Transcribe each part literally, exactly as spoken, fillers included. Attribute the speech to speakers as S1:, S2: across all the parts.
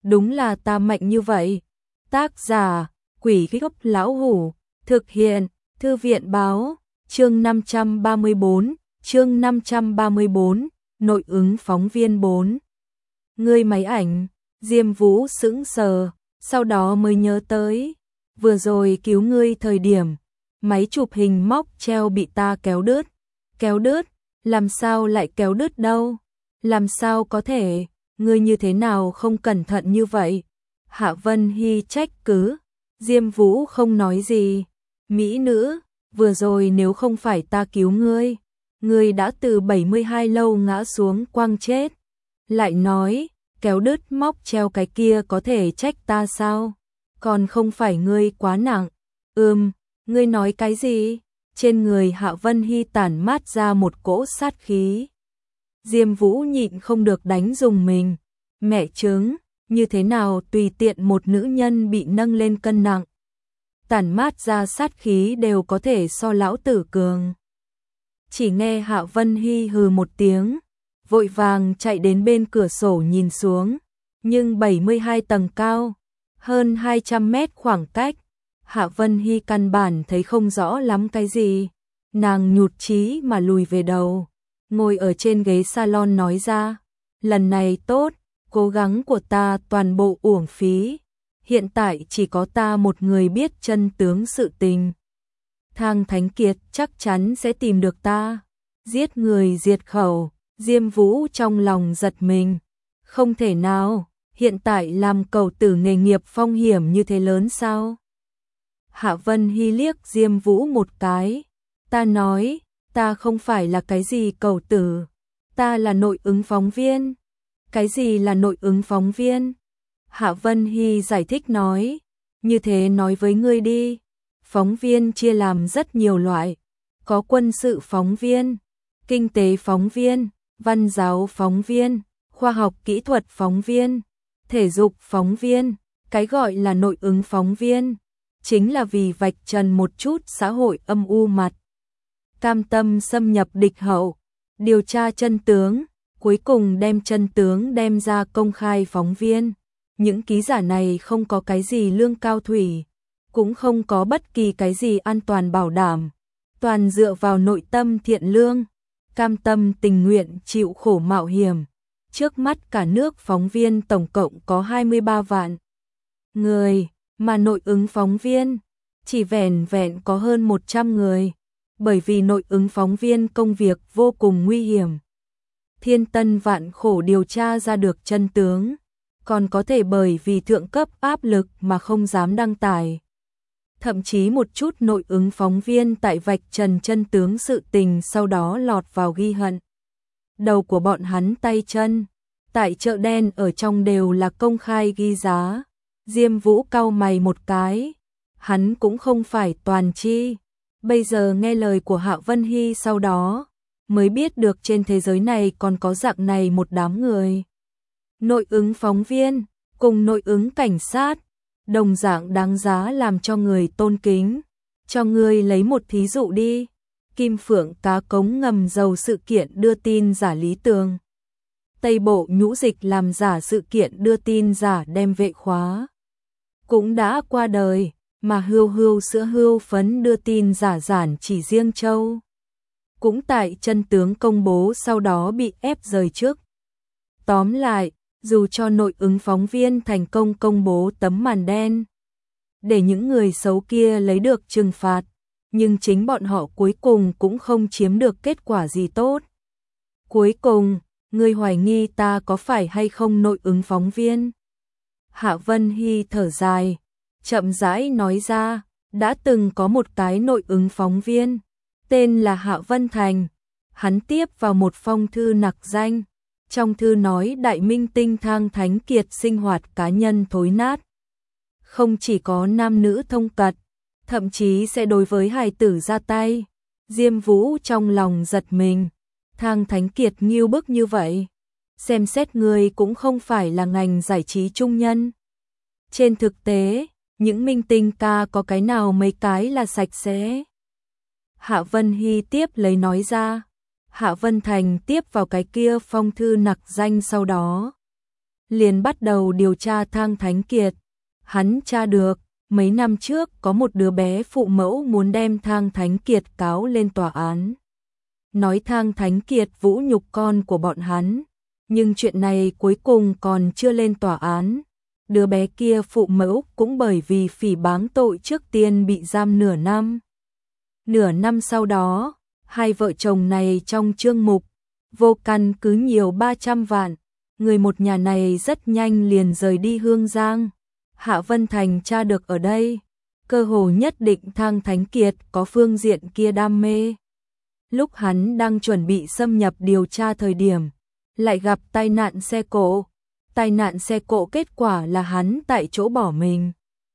S1: đúng là ta mạnh như vậy. Tác giả, Quỷ Gốc Lão Hủ, thực hiện, Thư viện Báo, chương năm trăm ba mươi bốn, chương năm trăm ba mươi bốn, nội ứng phóng viên bốn. Ngươi máy ảnh, Diêm Vũ sững sờ, sau đó mới nhớ tới, vừa rồi cứu ngươi thời điểm, máy chụp hình móc treo bị ta kéo đứt. Kéo đứt, làm sao lại kéo đứt đâu? Làm sao có thể, ngươi như thế nào không cẩn thận như vậy? Hạ Vân Hy trách cứ, Diêm Vũ không nói gì. Mỹ nữ, vừa rồi nếu không phải ta cứu ngươi, ngươi đã từ bảy mươi hai lâu ngã xuống quăng chết. Lại nói, kéo đứt móc treo cái kia có thể trách ta sao? Còn không phải ngươi quá nặng. Ừm, ngươi nói cái gì? Trên người Hạ Vân Hy tản mát ra một cỗ sát khí. Diêm Vũ nhịn không được đánh dùng mình. Mẹ chứng, như thế nào tùy tiện một nữ nhân bị nâng lên cân nặng, tản mát ra sát khí đều có thể so lão tử cường. Chỉ nghe Hạ Vân Hy hừ một tiếng, vội vàng chạy đến bên cửa sổ nhìn xuống, nhưng bảy mươi hai tầng cao, hơn hai trăm mét khoảng cách, Hạ Vân Hy căn bản thấy không rõ lắm cái gì. Nàng nhụt chí mà lùi về đầu, ngồi ở trên ghế salon nói ra, lần này tốt, cố gắng của ta toàn bộ uổng phí, hiện tại chỉ có ta một người biết chân tướng sự tình. Thang Thánh Kiệt chắc chắn sẽ tìm được ta, giết người diệt khẩu. Diêm Vũ trong lòng giật mình, không thể nào, hiện tại làm cầu tử nghề nghiệp phong hiểm như thế lớn sao? Hạ Vân Hy liếc Diêm Vũ một cái, ta nói, ta không phải là cái gì cầu tử, ta là nội ứng phóng viên. Cái gì là nội ứng phóng viên? Hạ Vân Hy giải thích nói, như thế nói với ngươi đi, phóng viên chia làm rất nhiều loại, có quân sự phóng viên, kinh tế phóng viên, văn giáo phóng viên, khoa học kỹ thuật phóng viên, thể dục phóng viên. Cái gọi là nội ứng phóng viên, chính là vì vạch trần một chút xã hội âm u mặt, cam tâm xâm nhập địch hậu, điều tra chân tướng, cuối cùng đem chân tướng đem ra công khai phóng viên. Những ký giả này không có cái gì lương cao thủy, cũng không có bất kỳ cái gì an toàn bảo đảm, toàn dựa vào nội tâm thiện lương, cam tâm tình nguyện chịu khổ mạo hiểm. Trước mắt cả nước phóng viên tổng cộng có hai mươi ba vạn người, mà nội ứng phóng viên chỉ vẻn vẹn có hơn một trăm người, bởi vì nội ứng phóng viên công việc vô cùng nguy hiểm. Thiên tân vạn khổ điều tra ra được chân tướng, còn có thể bởi vì thượng cấp áp lực mà không dám đăng tải. Thậm chí một chút nội ứng phóng viên tại vạch trần chân tướng sự tình sau đó lọt vào ghi hận. Đầu của bọn hắn tay chân, tại chợ đen ở trong đều là công khai ghi giá. Diêm Vũ cau mày một cái, hắn cũng không phải toàn tri. Bây giờ nghe lời của Hạ Vân Hy sau đó, mới biết được trên thế giới này còn có dạng này một đám người. Nội ứng phóng viên, cùng nội ứng cảnh sát, đồng dạng đáng giá làm cho người tôn kính. Cho ngươi lấy một thí dụ đi, Kim Phượng cá cống ngầm dầu sự kiện đưa tin giả Lý Tường. Tây Bộ nhũ dịch làm giả sự kiện đưa tin giả đem vệ khóa. Cũng đã qua đời, mà hưu hưu sữa hưu phấn đưa tin giả giản chỉ riêng châu. Cũng tại chân tướng công bố sau đó bị ép rời trước. Tóm lại, dù cho nội ứng phóng viên thành công công bố tấm màn đen, để những người xấu kia lấy được trừng phạt, nhưng chính bọn họ cuối cùng cũng không chiếm được kết quả gì tốt. Cuối cùng, ngươi hoài nghi ta có phải hay không nội ứng phóng viên? Hạ Vân Hy thở dài, chậm rãi nói ra, đã từng có một cái nội ứng phóng viên, tên là Hạ Vân Thành. Hắn tiếp vào một phong thư nặc danh, trong thư nói đại minh tinh Thang Thánh Kiệt sinh hoạt cá nhân thối nát. Không chỉ có nam nữ thông cật, thậm chí sẽ đối với hài tử ra tay. Diêm Vũ trong lòng giật mình, Thang Thánh Kiệt nghiêu bức như vậy, xem xét người cũng không phải là ngành giải trí trung nhân. Trên thực tế, những minh tinh ca có cái nào mấy cái là sạch sẽ. Hạ Vân Hy tiếp lấy nói ra, Hạ Vân Thành tiếp vào cái kia phong thư nặc danh sau đó. liền bắt đầu điều tra Thang Thánh Kiệt. Hắn tra được, mấy năm trước có một đứa bé phụ mẫu muốn đem Thang Thánh Kiệt cáo lên tòa án. Nói Thang Thánh Kiệt vũ nhục con của bọn hắn, nhưng chuyện này cuối cùng còn chưa lên tòa án. Đứa bé kia phụ mẫu cũng bởi vì phỉ báng tội trước tiên bị giam nửa năm. Nửa năm sau đó, hai vợ chồng này trong chương mục vô căn cứ nhiều ba trăm vạn, người một nhà này rất nhanh liền rời đi Hương Giang. Hạ Vân Thành tra được ở đây, cơ hồ nhất định Thang Thánh Kiệt có phương diện kia đam mê. Lúc hắn đang chuẩn bị xâm nhập điều tra thời điểm, lại gặp tai nạn xe cộ. Tai nạn xe cộ kết quả là hắn tại chỗ bỏ mình.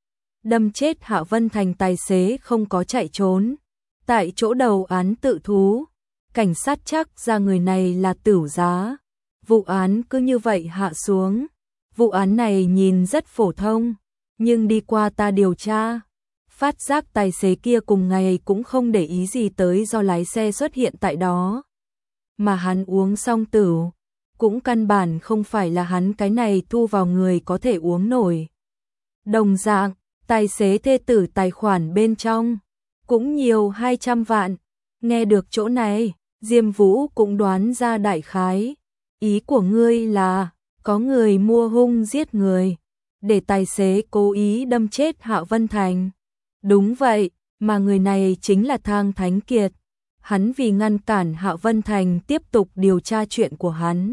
S1: Đâm chết Hạ Vân Thành, tài xế không có chạy trốn. Tại chỗ đầu án tự thú, cảnh sát chắc ra người này là Tửu Giá. Vụ án cứ như vậy hạ xuống. Vụ án này nhìn rất phổ thông, nhưng đi qua ta điều tra, phát giác tài xế kia cùng ngày cũng không để ý gì tới do lái xe xuất hiện tại đó. Mà hắn uống xong tửu, cũng căn bản không phải là hắn cái này thu vào người có thể uống nổi. Đồng dạng, tài xế thê tử tài khoản bên trong cũng nhiều hai trăm vạn. Nghe được chỗ này, Diêm Vũ cũng đoán ra đại khái. Ý của ngươi là có người mua hung giết người, để tài xế cố ý đâm chết Hạ Vân Thành. Đúng vậy, mà người này chính là Thang Thánh Kiệt. Hắn vì ngăn cản Hạ Vân Thành tiếp tục điều tra chuyện của hắn.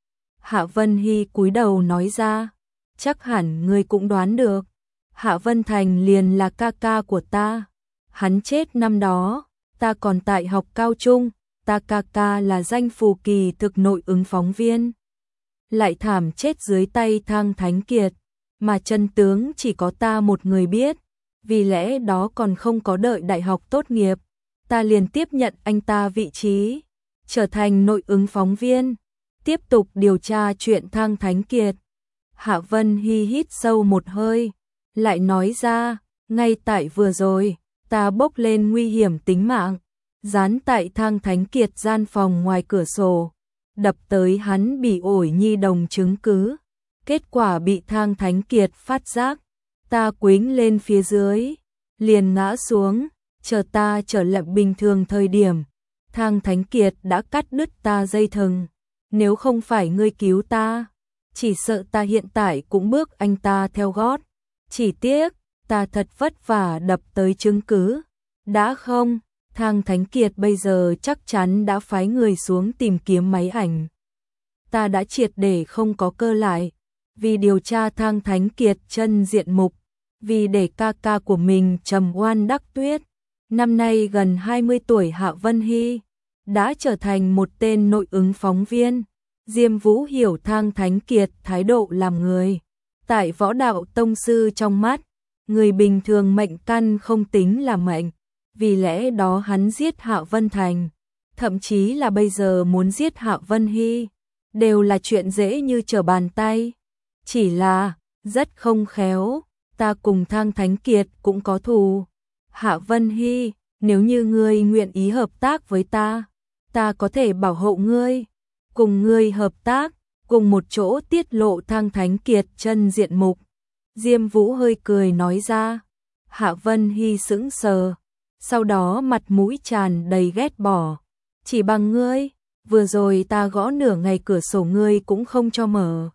S1: Hạ Vân Hy cúi đầu nói ra, chắc hẳn ngươi cũng đoán được. Hạ Vân Thành liền là ca ca của ta. Hắn chết năm đó, ta còn tại học cao trung, ta ca ca là danh phù kỳ thực nội ứng phóng viên. Lại thảm chết dưới tay Thang Thánh Kiệt, mà chân tướng chỉ có ta một người biết. Vì lẽ đó còn không có đợi đại học tốt nghiệp, ta liền tiếp nhận anh ta vị trí, trở thành nội ứng phóng viên, tiếp tục điều tra chuyện Thang Thánh Kiệt. Hạ Vân Hy hít sâu một hơi, lại nói ra, ngay tại vừa rồi, ta bốc lên nguy hiểm tính mạng, dán tại Thang Thánh Kiệt gian phòng ngoài cửa sổ, đập tới hắn bị ổi nhi đồng chứng cứ. Kết quả bị Thang Thánh Kiệt phát giác, ta quýnh lên phía dưới, liền ngã xuống, chờ ta trở lại bình thường thời điểm, Thang Thánh Kiệt đã cắt đứt ta dây thừng. Nếu không phải ngươi cứu ta, chỉ sợ ta hiện tại cũng bước anh ta theo gót. Chỉ tiếc, ta thật vất vả đập tới chứng cứ. Đã không, Thang Thánh Kiệt bây giờ chắc chắn đã phái người xuống tìm kiếm máy ảnh. Ta đã triệt để không có cơ lại, vì điều tra Thang Thánh Kiệt chân diện mục, vì để ca ca của mình trầm oan đắc tuyết. Năm nay gần hai mươi tuổi Hạ Vân Hy đã trở thành một tên nội ứng phóng viên. Diêm Vũ hiểu Thang Thánh Kiệt thái độ làm người. Tại võ đạo tông sư trong mắt, người bình thường mệnh căn không tính là mệnh. Vì lẽ đó hắn giết Hạ Vân Thành, thậm chí là bây giờ muốn giết Hạ Vân Hy, đều là chuyện dễ như trở bàn tay. Chỉ là, rất không khéo, ta cùng Thang Thánh Kiệt cũng có thù. Hạ Vân Hy, nếu như ngươi nguyện ý hợp tác với ta, ta có thể bảo hộ ngươi, cùng ngươi hợp tác, cùng một chỗ tiết lộ Thang Thánh Kiệt chân diện mục. Diêm Vũ hơi cười nói ra. Hạ Vân Hy sững sờ, sau đó mặt mũi tràn đầy ghét bỏ. Chỉ bằng ngươi, vừa rồi ta gõ nửa ngày cửa sổ ngươi cũng không cho mở.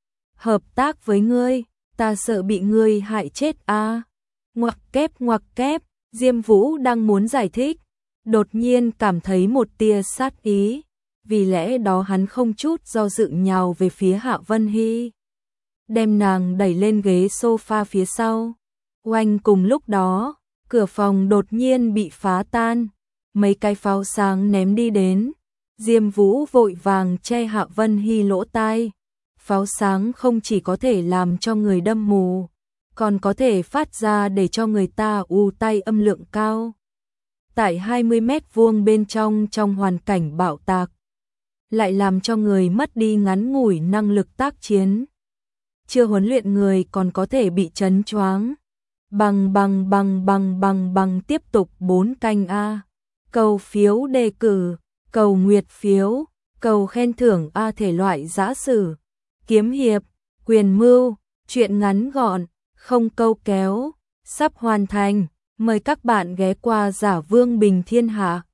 S1: Hợp tác với ngươi, ta sợ bị ngươi hại chết a. À. Ngoặc kép ngoặc kép, Diêm Vũ đang muốn giải thích, đột nhiên cảm thấy một tia sát ý, vì lẽ đó hắn không chút do dự nhào về phía Hạ Vân Hy, đem nàng đẩy lên ghế sofa phía sau. Oanh, cùng lúc đó, cửa phòng đột nhiên bị phá tan, mấy cái pháo sáng ném đi đến. Diêm Vũ vội vàng che Hạ Vân Hy lỗ tai. Pháo sáng không chỉ có thể làm cho người đâm mù, còn có thể phát ra để cho người ta u tai âm lượng cao. Tại hai mươi mét vuông bên trong trong hoàn cảnh bạo tạc, lại làm cho người mất đi ngắn ngủi năng lực tác chiến. Chưa huấn luyện người còn có thể bị chấn choáng. Bằng bằng bằng bằng bằng bằng tiếp tục bốn canh A. Cầu phiếu đề cử, cầu nguyệt phiếu, cầu khen thưởng A, thể loại giã sử, kiếm hiệp, Quyền mưu, chuyện ngắn gọn, không câu kéo, sắp hoàn thành. Mời các bạn ghé qua Giả Vương Bình Thiên Hạ.